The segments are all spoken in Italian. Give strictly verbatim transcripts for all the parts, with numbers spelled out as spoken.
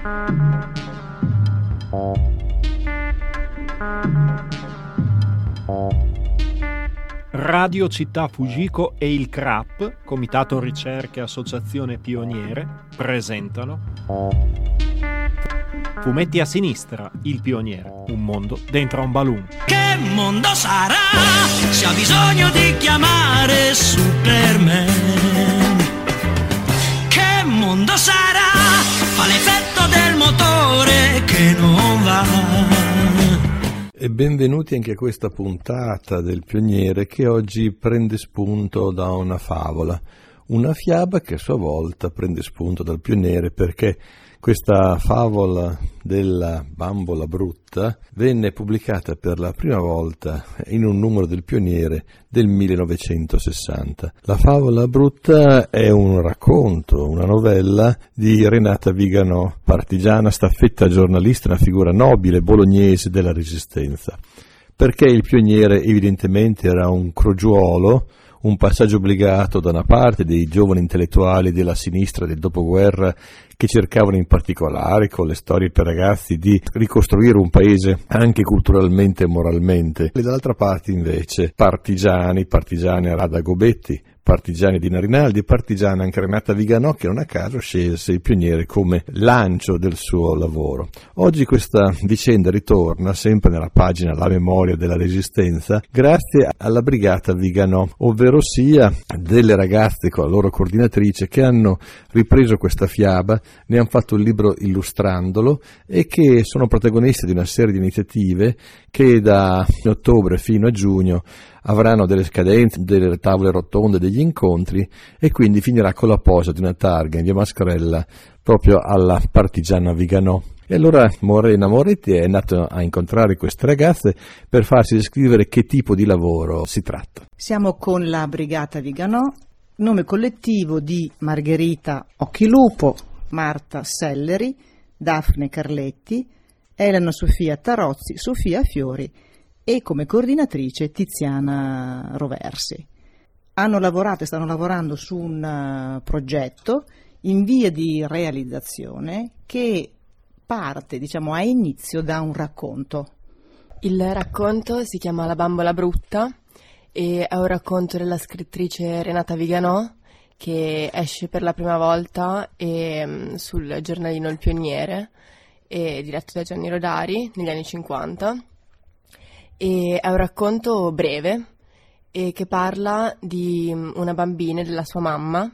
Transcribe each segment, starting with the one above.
Radio Città Fujiko e il C R A P, Comitato Ricerche Associazione Pioniere, presentano Fumetti a sinistra, il pioniere, un mondo dentro a un balloon. Che mondo sarà se ha bisogno di chiamare Superman? Che mondo sarà? Fa l'effetto del motore che non va. E benvenuti anche a questa puntata del Pioniere che oggi prende spunto da una favola, una fiaba che a sua volta prende spunto dal Pioniere, perché questa favola della bambola brutta venne pubblicata per la prima volta in un numero del Pioniere del millenovecentosessanta. La favola brutta è un racconto, una novella di Renata Viganò, partigiana, staffetta giornalista, una figura nobile bolognese della Resistenza. Perché il Pioniere evidentemente era un crogiuolo, un passaggio obbligato da una parte dei giovani intellettuali della sinistra del dopoguerra che cercavano in particolare con le storie per ragazzi di ricostruire un paese anche culturalmente e moralmente, e dall'altra parte invece partigiani, partigiani Rada Gobetti, partigiani Dina Rinaldi, partigiana anche Renata Viganò, che non a caso scelse il Pioniere come lancio del suo lavoro. Oggi questa vicenda ritorna sempre nella pagina La memoria della Resistenza grazie alla brigata Viganò, ovvero sia delle ragazze con la loro coordinatrice che hanno ripreso questa fiaba, ne hanno fatto un libro illustrandolo e che sono protagoniste di una serie di iniziative che da ottobre fino a giugno avranno delle scadenze, delle tavole rotonde, degli incontri, e quindi finirà con la posa di una targa in via Mascarella proprio alla partigiana Viganò. E allora Morena Moretti è andato a incontrare queste ragazze per farsi descrivere che tipo di lavoro si tratta. Siamo con la brigata Viganò, nome collettivo di Margherita Occhilupo, Marta Selleri, Daphne Carletti, Elena Sofia Tarozzi, Sofia Fiori e come coordinatrice Tiziana Roversi. Hanno lavorato e stanno lavorando su un uh, progetto in via di realizzazione che parte, diciamo, a inizio da un racconto. Il racconto si chiama La bambola brutta e è un racconto della scrittrice Renata Viganò che esce per la prima volta e, um, sul giornalino Il Pioniere, e diretto da Gianni Rodari negli anni cinquanta. E è un racconto breve e che parla di una bambina e della sua mamma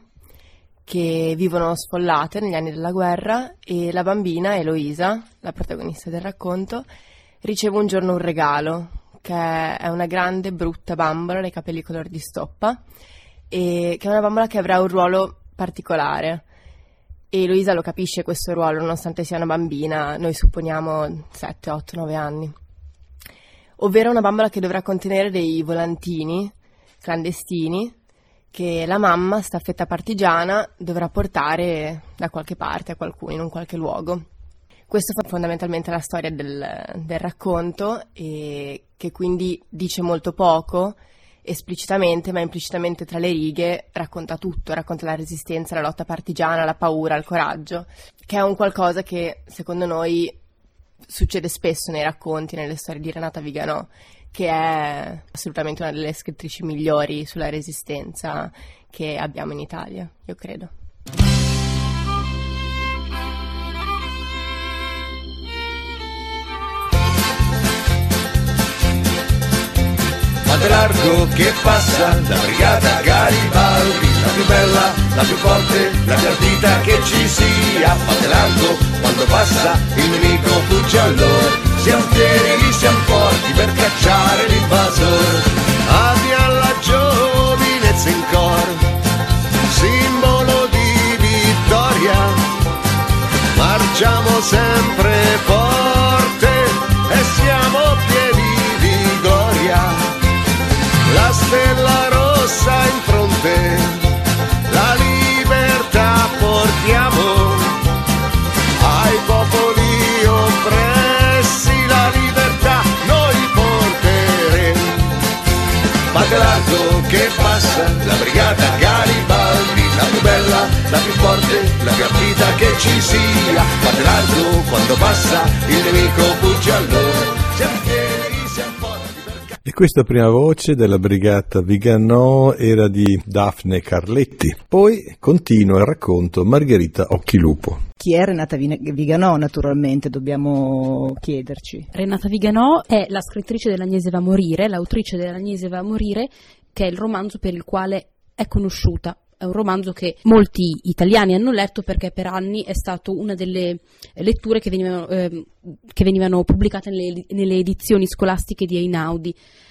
che vivono sfollate negli anni della guerra, e la bambina, Eloisa, la protagonista del racconto, riceve un giorno un regalo, che è una grande brutta bambola dai capelli color di stoppa, e che è una bambola che avrà un ruolo particolare. E Eloisa lo capisce questo ruolo, nonostante sia una bambina, noi supponiamo sette, otto, nove anni. Ovvero una bambola che dovrà contenere dei volantini clandestini che la mamma, staffetta partigiana, dovrà portare da qualche parte a qualcuno, in un qualche luogo. Questa è fondamentalmente la storia del, del racconto, e che quindi dice molto poco esplicitamente, ma implicitamente tra le righe racconta tutto, racconta la resistenza, la lotta partigiana, la paura, il coraggio, che è un qualcosa che secondo noi succede spesso nei racconti, nelle storie di Renata Viganò, che è assolutamente una delle scrittrici migliori sulla resistenza che abbiamo in Italia, io credo. Ponte largo che passa, la brigata Garibaldi, la più bella, la più forte, la più ardita che ci sia. Ponte largo, quando passa il nemico fugge allora, siamo fieri, siamo forti per cacciare l'invasore. Adi alla giovinezza in cor, simbolo di vittoria, marciamo sempre forte e siamo pieni di gloria. La stella rossa in fronte, la libertà portiamo ai popoli oppressi, la libertà noi porteremo. Ponte largo che passa, la brigata Garibaldi, la più bella, la più forte, la più ardita che ci sia. Fate largo quando passa, il nemico fugge allora. Siamo fieri, siamo forti perché... E questa prima voce della brigata Viganò era di Daphne Carletti. Poi continua il racconto Margherita Occhilupo. Chi è Renata Viganò, naturalmente, dobbiamo chiederci. Renata Viganò è la scrittrice dell'Agnese va a morire, l'autrice dell'Agnese va a morire, che è il romanzo per il quale è conosciuta. È un romanzo che molti italiani hanno letto perché per anni è stato una delle letture che venivano, eh, che venivano pubblicate nelle, nelle edizioni scolastiche di Einaudi.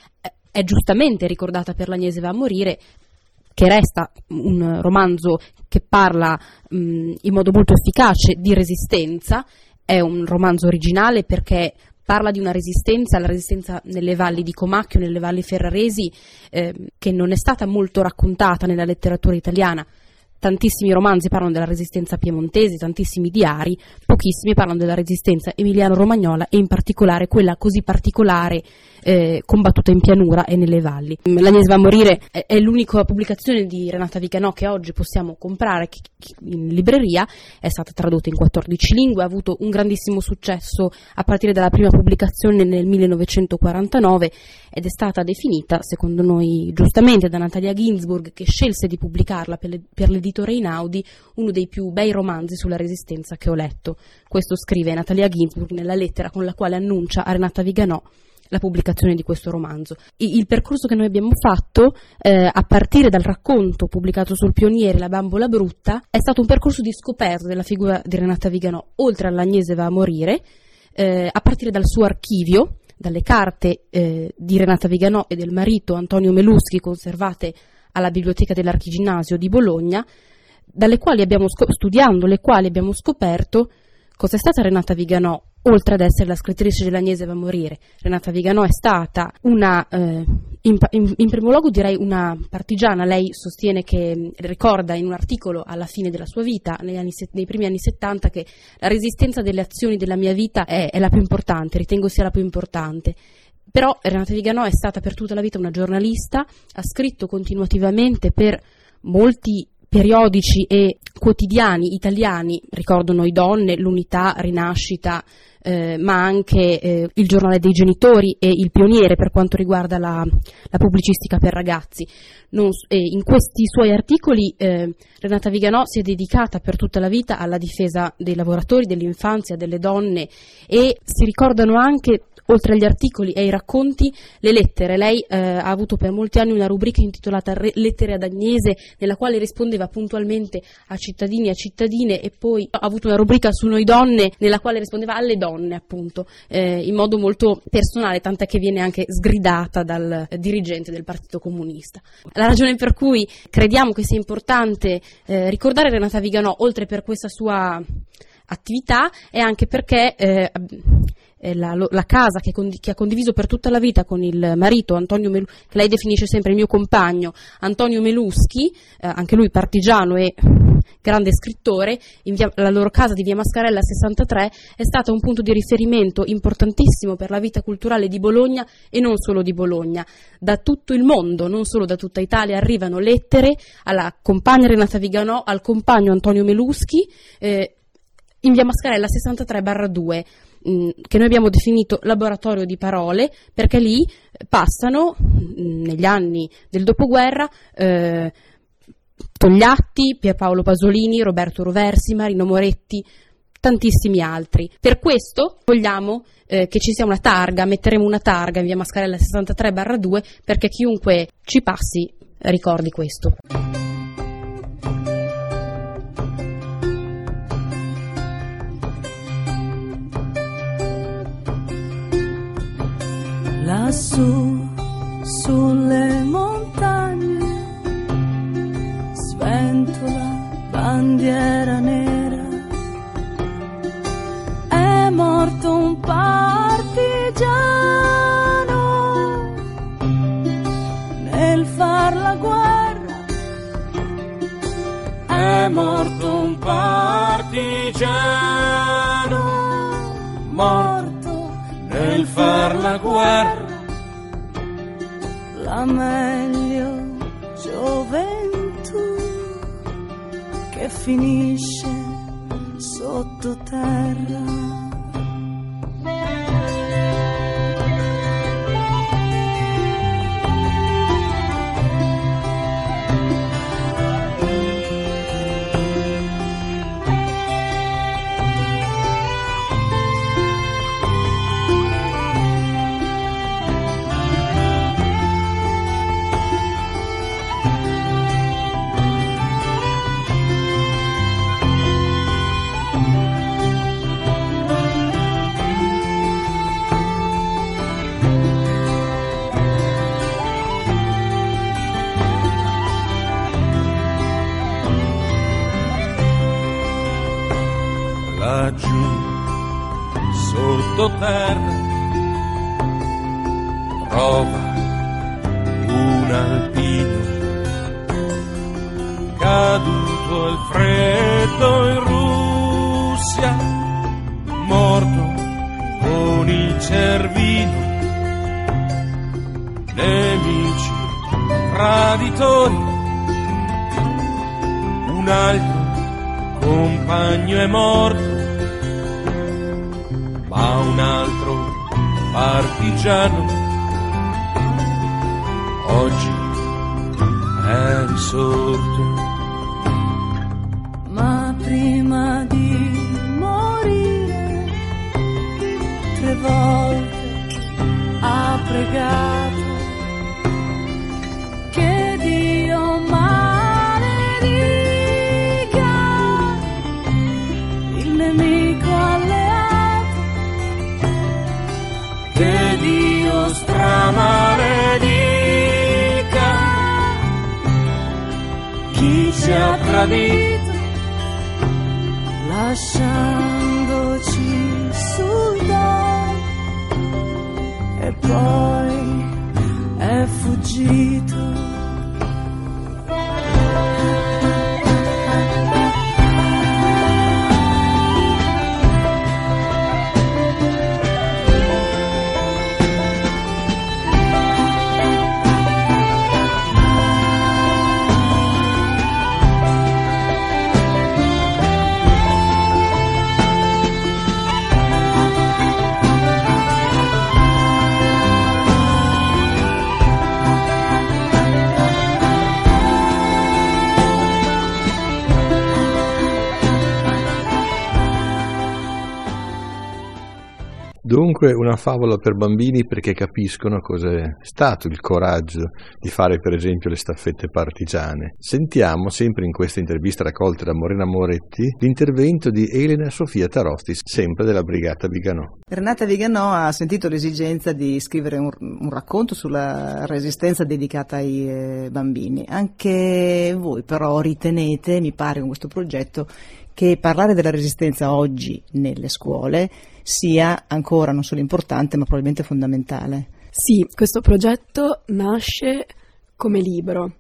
È giustamente ricordata per l'Agnese va a morire, che resta un romanzo che parla mh, in modo molto efficace di resistenza. È un romanzo originale perché parla di una resistenza, la resistenza nelle valli di Comacchio, nelle valli ferraresi, eh, che non è stata molto raccontata nella letteratura italiana. Tantissimi romanzi parlano della resistenza piemontese, tantissimi diari, pochissimi parlano della resistenza emiliano-romagnola e in particolare quella così particolare eh, combattuta in pianura e nelle valli. L'Agnese va a morire è, è l'unica pubblicazione di Renata Viganò che oggi possiamo comprare in libreria, è stata tradotta in quattordici lingue, ha avuto un grandissimo successo a partire dalla prima pubblicazione nel millenovecentoquarantanove ed è stata definita, secondo noi giustamente, da Natalia Ginzburg, che scelse di pubblicarla per, le, per l'editore Einaudi, uno dei più bei romanzi sulla resistenza che ho letto. Questo scrive Natalia Ginzburg nella lettera con la quale annuncia a Renata Viganò la pubblicazione di questo romanzo. Il percorso che noi abbiamo fatto eh, a partire dal racconto pubblicato sul Pioniere La bambola brutta è stato un percorso di scoperta della figura di Renata Viganò, oltre all'Agnese va a morire, eh, a partire dal suo archivio, dalle carte eh, di Renata Viganò e del marito Antonio Meluschi conservate alla Biblioteca dell'Archiginnasio di Bologna, dalle quali abbiamo sco- studiando le quali abbiamo scoperto cosa è stata Renata Viganò, oltre ad essere la scrittrice dell'Agnese va a morire. Renata Viganò è stata una, eh, in, in, in primo luogo direi una partigiana. Lei sostiene che, ricorda in un articolo alla fine della sua vita, negli anni, nei primi anni settanta, che la resistenza delle azioni della mia vita è, è la più importante, ritengo sia la più importante. Però Renata Viganò è stata per tutta la vita una giornalista, ha scritto continuativamente per molti periodici e quotidiani italiani, ricordo Noi Donne, L'Unità, Rinascita, eh, ma anche eh, il Giornale dei Genitori e il Pioniere per quanto riguarda la, la pubblicistica per ragazzi. Non, eh, in questi suoi articoli eh, Renata Viganò si è dedicata per tutta la vita alla difesa dei lavoratori, dell'infanzia, delle donne, e si ricordano anche, oltre agli articoli e ai racconti, le lettere. Lei eh, ha avuto per molti anni una rubrica intitolata Lettere ad Agnese, nella quale rispondeva puntualmente a cittadini e a cittadine, e poi ha avuto una rubrica su Noi Donne, nella quale rispondeva alle donne, appunto, eh, in modo molto personale, tant'è che viene anche sgridata dal eh, dirigente del Partito Comunista. La ragione per cui crediamo che sia importante eh, ricordare Renata Viganò, oltre per questa sua attività, è anche perché eh, La, la casa che, condi, che ha condiviso per tutta la vita con il marito Antonio Meluschi, che lei definisce sempre il mio compagno, Antonio Meluschi, eh, anche lui partigiano e grande scrittore, in via, la loro casa di via Mascarella sessantatré è stata un punto di riferimento importantissimo per la vita culturale di Bologna e non solo di Bologna. Da tutto il mondo, non solo da tutta Italia, arrivano lettere alla compagna Renata Viganò, al compagno Antonio Meluschi, eh, in via Mascarella sessantatré barra due, che noi abbiamo definito laboratorio di parole, perché lì passano, negli anni del dopoguerra, eh, Togliatti, Pierpaolo Pasolini, Roberto Roversi, Marino Moretti, tantissimi altri. Per questo vogliamo eh, che ci sia una targa, metteremo una targa in via Mascarella sessantatré barra due, perché chiunque ci passi ricordi questo. Lassù sulle montagne sventola bandiera nera, è morto un partigiano nel far la guerra, è morto un partigiano, morto nel far la guerra, la meglio gioventù che finisce sottoterra. Laggiù sottoterra trova un alpino caduto al freddo in Russia, morto con il cervino, nemici traditori, un altro compagno è morto, ma un altro partigiano oggi è risorto. Ma prima di morire tre volte ha pregato che Dio maledica il nemico alleato, che Dio stramaledica chi ci ha tradito, lasciandoci sul dono, e poi è fuggito. Dunque una favola per bambini perché capiscono cosa è stato il coraggio di fare per esempio le staffette partigiane. Sentiamo, sempre in questa intervista raccolta da Morena Moretti, l'intervento di Elena Sofia Tarostis, sempre della Brigata Viganò. Renata Viganò ha sentito l'esigenza di scrivere un, un racconto sulla resistenza dedicata ai eh, bambini. Anche voi però ritenete, mi pare con questo progetto, che parlare della resistenza oggi nelle scuole sia ancora non solo importante ma probabilmente fondamentale. Sì, questo progetto nasce come libro,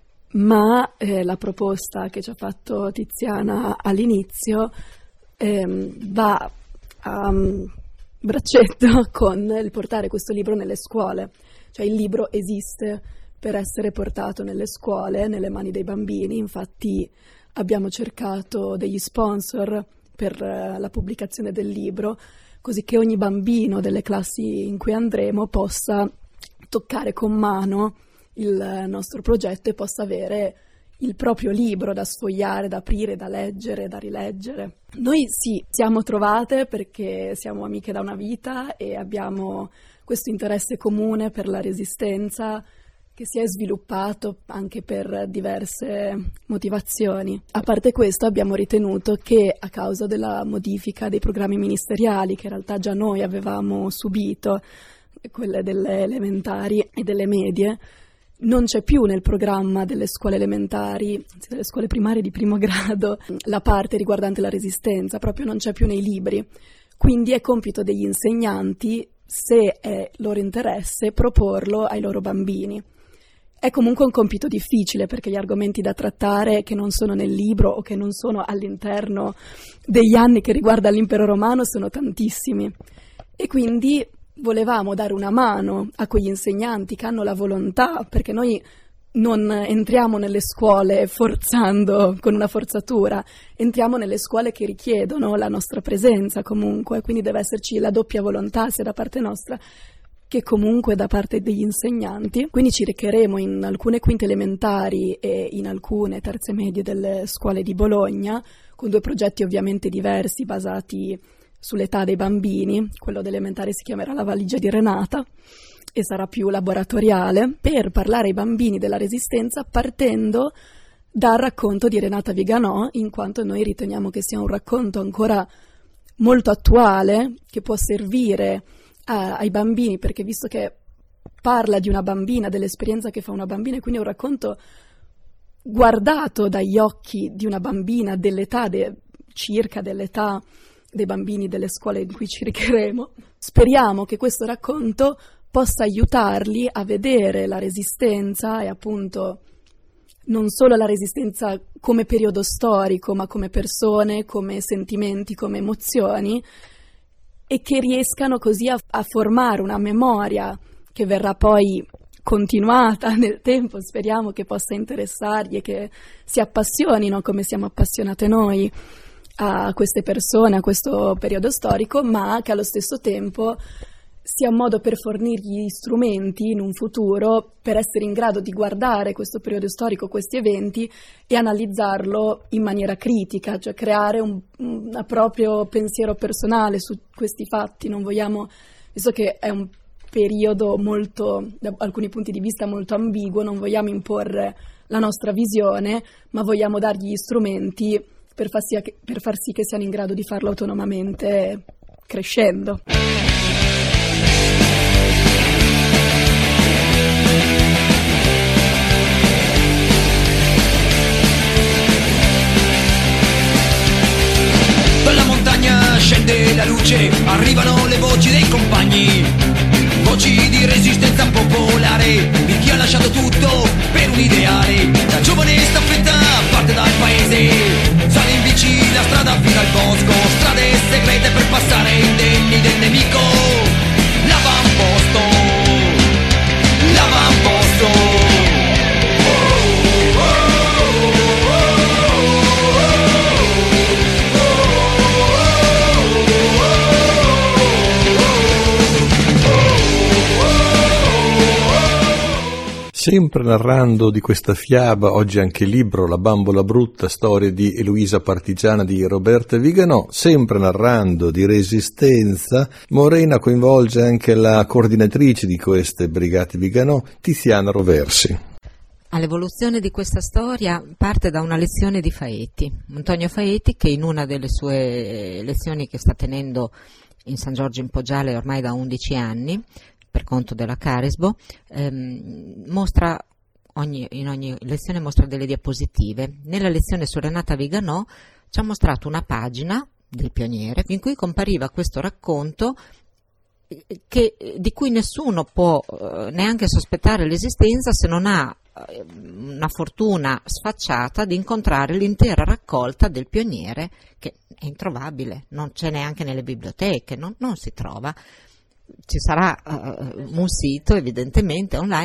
ma eh, la proposta che ci ha fatto Tiziana all'inizio ehm, va a um, braccetto con il portare questo libro nelle scuole. Cioè il libro esiste per essere portato nelle scuole, nelle mani dei bambini. Infatti abbiamo cercato degli sponsor per la pubblicazione del libro, così che ogni bambino delle classi in cui andremo possa toccare con mano il nostro progetto e possa avere il proprio libro da sfogliare, da aprire, da leggere, da rileggere. Noi sì, siamo trovate perché siamo amiche da una vita e abbiamo questo interesse comune per la resistenza, che si è sviluppato anche per diverse motivazioni. A parte questo, abbiamo ritenuto che a causa della modifica dei programmi ministeriali, che in realtà già noi avevamo subito, quelle delle elementari e delle medie, non c'è più nel programma delle scuole elementari, anzi delle scuole primarie di primo grado, la parte riguardante la resistenza, proprio non c'è più nei libri. Quindi è compito degli insegnanti, se è loro interesse, proporlo ai loro bambini. È comunque un compito difficile perché gli argomenti da trattare che non sono nel libro o che non sono all'interno degli anni che riguarda l'impero romano sono tantissimi, e quindi volevamo dare una mano a quegli insegnanti che hanno la volontà, perché noi non entriamo nelle scuole forzando, con una forzatura, entriamo nelle scuole che richiedono la nostra presenza comunque, quindi deve esserci la doppia volontà sia da parte nostra che comunque da parte degli insegnanti. Quindi ci recheremo in alcune quinte elementari e in alcune terze medie delle scuole di Bologna, con due progetti ovviamente diversi basati sull'età dei bambini. Quello dell'elementare si chiamerà La valigia di Renata e sarà più laboratoriale, per parlare ai bambini della Resistenza partendo dal racconto di Renata Viganò, in quanto noi riteniamo che sia un racconto ancora molto attuale, che può servire a, ai bambini, perché visto che parla di una bambina, dell'esperienza che fa una bambina, e quindi è un racconto guardato dagli occhi di una bambina dell'età, de, circa dell'età dei bambini delle scuole in cui ci recheremo. Speriamo che questo racconto possa aiutarli a vedere la Resistenza e appunto non solo la Resistenza come periodo storico, ma come persone, come sentimenti, come emozioni, e che riescano così a, a formare una memoria che verrà poi continuata nel tempo. Speriamo che possa interessargli e che si appassionino come siamo appassionate noi a queste persone, a questo periodo storico, ma che allo stesso tempo sia un modo per fornirgli strumenti in un futuro per essere in grado di guardare questo periodo storico, questi eventi, e analizzarlo in maniera critica, cioè creare un, un proprio pensiero personale su questi fatti. Non vogliamo, visto che è un periodo molto, da alcuni punti di vista molto ambiguo, non vogliamo imporre la nostra visione, ma vogliamo dargli gli strumenti per far sì, per far sì che siano in grado di farlo autonomamente crescendo. Dalla montagna scende la luce, arrivano le voci dei compagni, voci di resistenza popolare, di chi ha lasciato tutto per un ideale. La giovane staffetta parte dal paese, sale in bici la strada fino al bosco, strade segrete per passare indenni del nemico. L'avamposto, l'avamposto. Sempre narrando di questa fiaba, oggi anche libro La bambola brutta, storia di Eloisa Partigiana di Roberta Viganò, sempre narrando di resistenza, Morena coinvolge anche la coordinatrice di queste brigate Viganò, Tiziana Roversi. All'evoluzione di questa storia parte da una lezione di Faetti, Antonio Faetti, che in una delle sue lezioni che sta tenendo in San Giorgio in Poggiale ormai da undici anni, per conto della Caresbo, ehm, mostra ogni, in ogni lezione mostra delle diapositive. Nella lezione su Renata Viganò ci ha mostrato una pagina del Pioniere in cui compariva questo racconto che, di cui nessuno può eh, neanche sospettare l'esistenza se non ha eh, una fortuna sfacciata di incontrare l'intera raccolta del Pioniere, che è introvabile, non c'è neanche nelle biblioteche, non, non si trova. Ci sarà uh, un sito evidentemente online,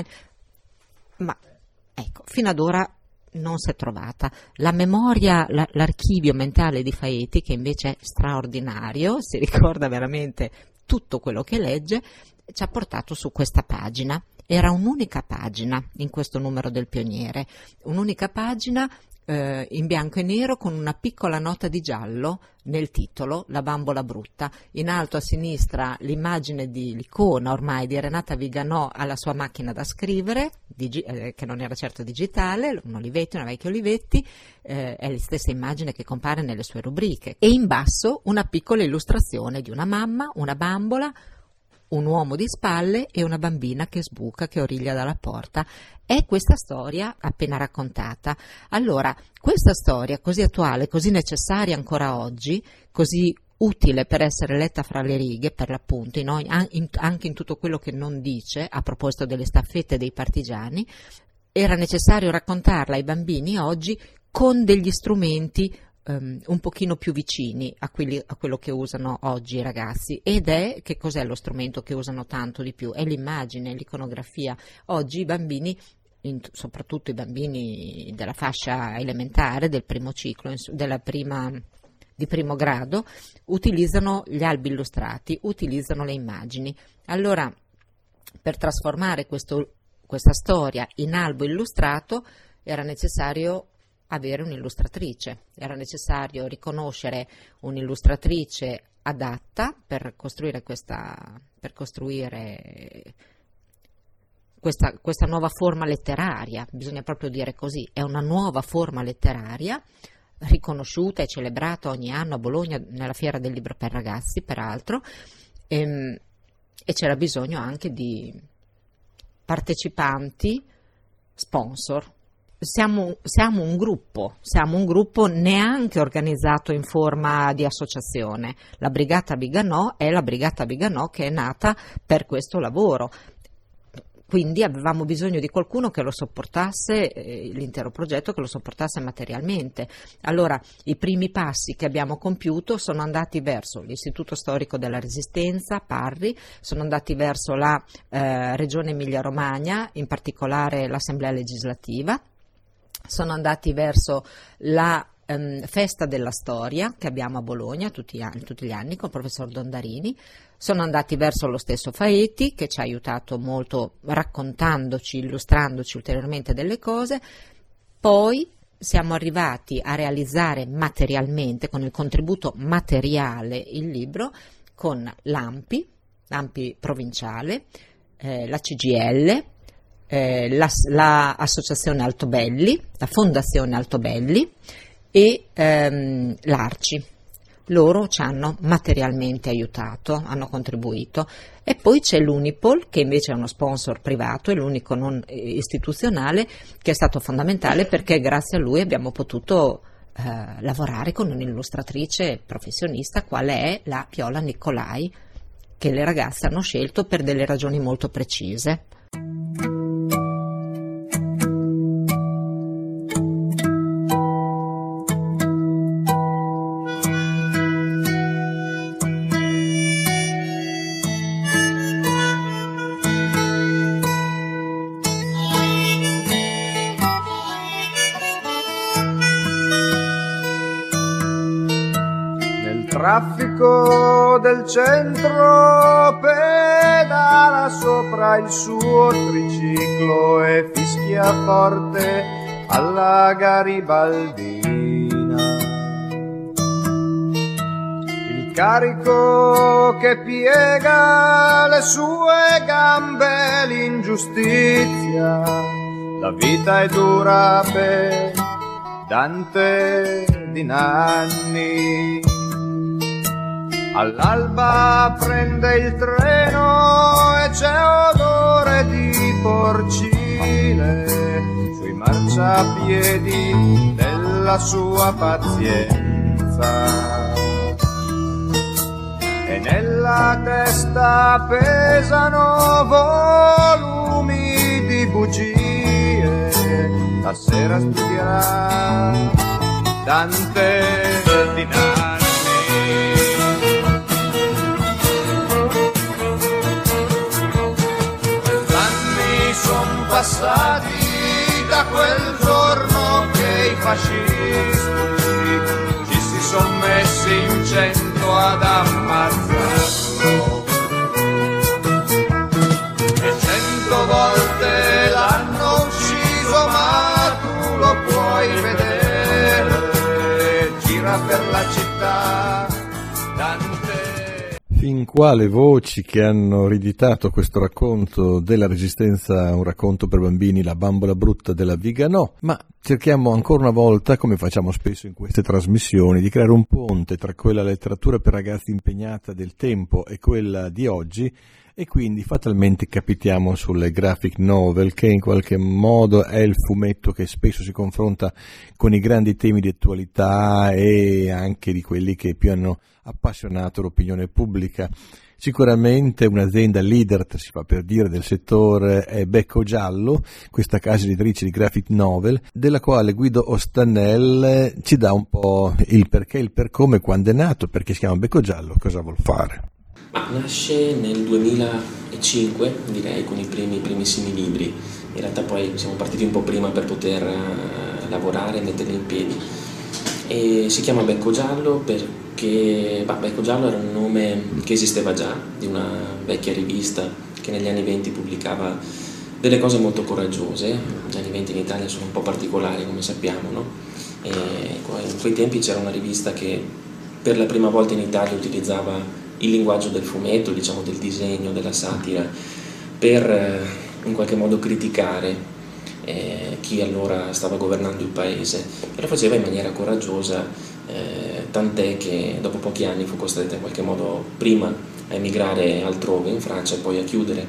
ma ecco, fino ad ora non si è trovata. La memoria, la, l'archivio mentale di Faetti, che invece è straordinario, si ricorda veramente tutto quello che legge, ci ha portato su questa pagina. Era un'unica pagina in questo numero del Pioniere, un'unica pagina eh, in bianco e nero con una piccola nota di giallo nel titolo, La bambola brutta. In alto a sinistra l'immagine di l'icona ormai di Renata Viganò alla sua macchina da scrivere, digi- eh, che non era certo digitale, un Olivetti, una vecchia Olivetti, eh, è la stessa immagine che compare nelle sue rubriche. E in basso una piccola illustrazione di una mamma, una bambola, un uomo di spalle e una bambina che sbuca, che origlia dalla porta. È questa storia appena raccontata. Allora, questa storia così attuale, così necessaria ancora oggi, così utile per essere letta fra le righe, per l'appunto, in ogni, in, anche in tutto quello che non dice, a proposito delle staffette dei partigiani, era necessario raccontarla ai bambini oggi con degli strumenti Um, un pochino più vicini a, quelli, a quello che usano oggi i ragazzi. Ed è, che cos'è lo strumento che usano tanto di più? È l'immagine, l'iconografia. Oggi i bambini in, soprattutto i bambini della fascia elementare, del primo ciclo, della prima, di primo grado, utilizzano gli albi illustrati, utilizzano le immagini. Allora, per trasformare questo, questa storia in albo illustrato era necessario avere un'illustratrice, era necessario riconoscere un'illustratrice adatta per costruire questa, per costruire questa, questa nuova forma letteraria, bisogna proprio dire così, è una nuova forma letteraria riconosciuta e celebrata ogni anno a Bologna nella Fiera del Libro per Ragazzi, peraltro, e, e c'era bisogno anche di partecipanti, sponsor. Siamo, siamo un gruppo, siamo un gruppo neanche organizzato in forma di associazione. La Brigata Viganò è la Brigata Viganò che è nata per questo lavoro. Quindi avevamo bisogno di qualcuno che lo sopportasse, eh, l'intero progetto, che lo sopportasse materialmente. Allora i primi passi che abbiamo compiuto sono andati verso l'Istituto Storico della Resistenza, Parri, sono andati verso la eh, Regione Emilia-Romagna, in particolare l'Assemblea Legislativa, sono andati verso la ehm, Festa della Storia che abbiamo a Bologna tutti, tutti gli anni con il professor Dondarini, sono andati verso lo stesso Faetti che ci ha aiutato molto raccontandoci, illustrandoci ulteriormente delle cose, poi siamo arrivati a realizzare materialmente, con il contributo materiale, il libro con l'AMPI, l'AMPI provinciale, eh, la C G I L, Eh, la, la Associazione Altobelli, la Fondazione Altobelli e ehm, l'Arci. Loro ci hanno materialmente aiutato, hanno contribuito. E poi c'è l'Unipol, che invece è uno sponsor privato, è l'unico non istituzionale, che è stato fondamentale perché grazie a lui abbiamo potuto eh, lavorare con un'illustratrice professionista, quale è la Piola Nicolai, che le ragazze hanno scelto per delle ragioni molto precise. Traffico del centro pedala sopra il suo triciclo e fischia forte alla garibaldina. Il carico che piega le sue gambe, l'ingiustizia, la vita è dura per Dante di Nanni. All'alba prende il treno e c'è odore di porcile sui marciapiedi della sua pazienza. E nella testa pesano volumi di bugie, la sera studierà Dante di Nanni. Passati da quel giorno che i fascisti ci si sono messi in cento ad ammazzarlo, e cento volte l'hanno ucciso, ma tu lo puoi vedere, gira per la città Dante. Fin qua le voci che hanno riditato questo racconto della Resistenza, un racconto per bambini, La bambola brutta della Viganò, ma cerchiamo ancora una volta, come facciamo spesso in queste trasmissioni, di creare un ponte tra quella letteratura per ragazzi impegnata del tempo e quella di oggi, e quindi fatalmente capitiamo sulle graphic novel, che in qualche modo è il fumetto che spesso si confronta con i grandi temi di attualità e anche di quelli che più hanno appassionato l'opinione pubblica. Sicuramente un'azienda leader, si fa per dire, del settore è Becco Giallo, questa casa editrice di graphic novel, della quale Guido Ostanel ci dà un po' il perché, il per come, quando è nato, perché si chiama Becco Giallo, cosa vuol fare. Ah, nasce nel duemilacinque, direi, con i primi primissimi libri. In realtà poi siamo partiti un po' prima per poter uh, lavorare e metterli in piedi. E si chiama Becco Giallo perché bah, Becco Giallo era un nome che esisteva già, di una vecchia rivista che negli anni venti pubblicava delle cose molto coraggiose. Gli anni venti in Italia sono un po' particolari, come sappiamo, no? E in quei tempi c'era una rivista che per la prima volta in Italia utilizzava il linguaggio del fumetto, diciamo del disegno, della satira, per eh, in qualche modo criticare eh, chi allora stava governando il paese, e lo faceva in maniera coraggiosa, eh, tant'è che dopo pochi anni fu costretta in qualche modo prima a emigrare altrove in Francia e poi a chiudere.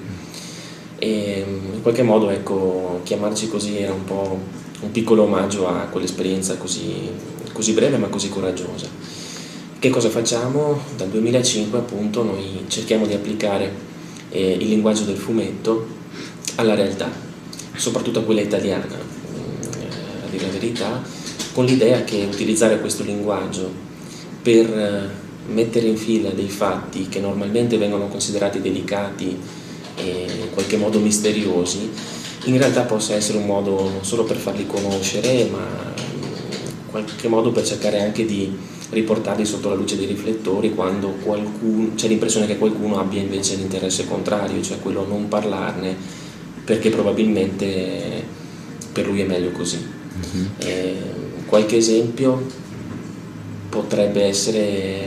E in qualche modo, ecco, chiamarci così era un po' un piccolo omaggio a quell'esperienza così, così breve ma così coraggiosa. Che cosa facciamo? Dal duemilacinque appunto noi cerchiamo di applicare eh, il linguaggio del fumetto alla realtà, soprattutto a quella italiana, eh, a dire la verità, con l'idea che utilizzare questo linguaggio per eh, mettere in fila dei fatti che normalmente vengono considerati delicati e in qualche modo misteriosi, in realtà possa essere un modo non solo per farli conoscere, ma in qualche modo per cercare anche di riportarli sotto la luce dei riflettori quando qualcuno, c'è l'impressione che qualcuno abbia invece l'interesse contrario, cioè quello a non parlarne perché probabilmente per lui è meglio così. Mm-hmm. Eh, qualche esempio potrebbe essere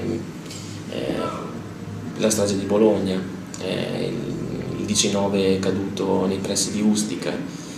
eh, la strage di Bologna, eh, il, il diciannove caduto nei pressi di Ustica,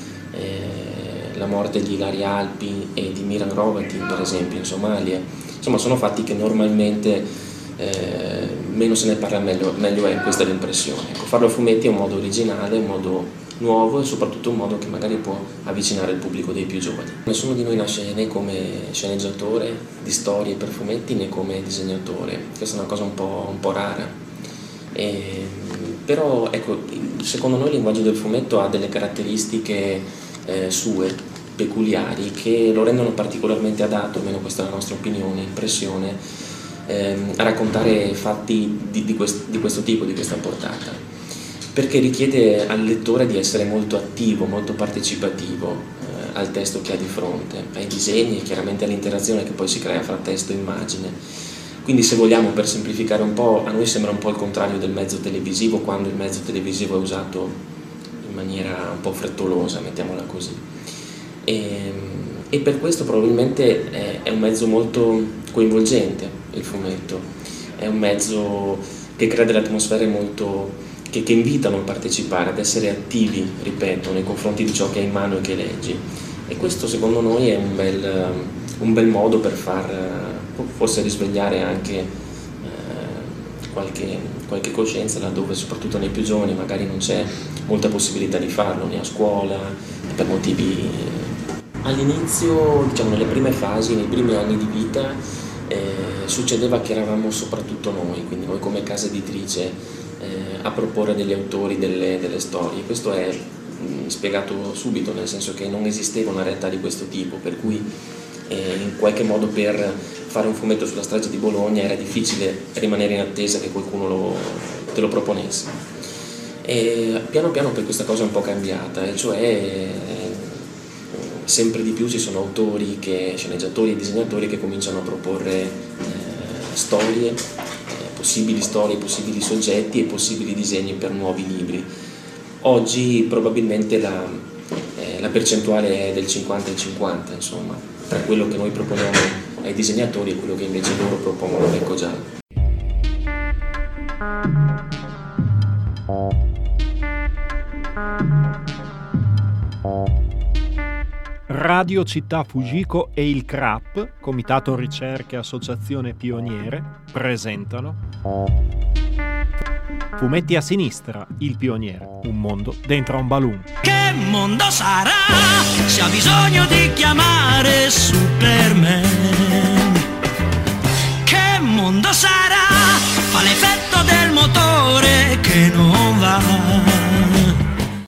eh, la morte di Ilaria Alpi e di Miran Hrovatin per esempio in Somalia. Insomma, sono fatti che normalmente eh, meno se ne parla meglio, meglio è, questa è l'impressione. Ecco, farlo a fumetti è un modo originale, un modo nuovo e soprattutto un modo che magari può avvicinare il pubblico dei più giovani. Nessuno di noi nasce né come sceneggiatore di storie per fumetti né come disegnatore, questa è una cosa un po', un po' rara. E, però ecco, secondo noi il linguaggio del fumetto ha delle caratteristiche eh, sue, peculiari, che lo rendono particolarmente adatto, almeno questa è la nostra opinione, impressione, ehm, a raccontare fatti di, di, quest, di questo tipo, di questa portata, perché richiede al lettore di essere molto attivo, molto partecipativo eh, al testo che ha di fronte, ai disegni e chiaramente all'interazione che poi si crea fra testo e immagine. Quindi, se vogliamo, per semplificare un po', a noi sembra un po' il contrario del mezzo televisivo, quando il mezzo televisivo è usato in maniera un po' frettolosa, mettiamola così. E, e per questo probabilmente è, è un mezzo molto coinvolgente il fumetto, è un mezzo che crea delle atmosfere molto, che, che invitano a partecipare, ad essere attivi, ripeto, nei confronti di ciò che hai in mano e che leggi, e questo secondo noi è un bel, un bel modo per far forse risvegliare anche eh, qualche, qualche coscienza, laddove soprattutto nei più giovani magari non c'è molta possibilità di farlo, né a scuola, per motivi. All'inizio, diciamo nelle prime fasi, nei primi anni di vita, eh, succedeva che eravamo soprattutto noi, quindi noi come casa editrice, eh, a proporre degli autori delle, delle storie. Questo è mh, spiegato subito, nel senso che non esisteva una realtà di questo tipo, per cui eh, in qualche modo per fare un fumetto sulla strage di Bologna era difficile rimanere in attesa che qualcuno lo, te lo proponesse. E piano piano poi questa cosa è un po' cambiata, e cioè eh, sempre di più ci sono autori, che, sceneggiatori e disegnatori che cominciano a proporre eh, storie, eh, possibili storie, possibili soggetti e possibili disegni per nuovi libri. Oggi probabilmente la, eh, la percentuale è del cinquanta e cinquanta, insomma, tra quello che noi proponiamo ai disegnatori e quello che invece loro propongono a Becco Giallo. Radio Città Fujiko e il C R A P, Comitato Ricerche Associazione Pioniere, presentano Fumetti a sinistra, il pioniere, un mondo dentro a un balloon. Che mondo sarà se ha bisogno di chiamare Superman?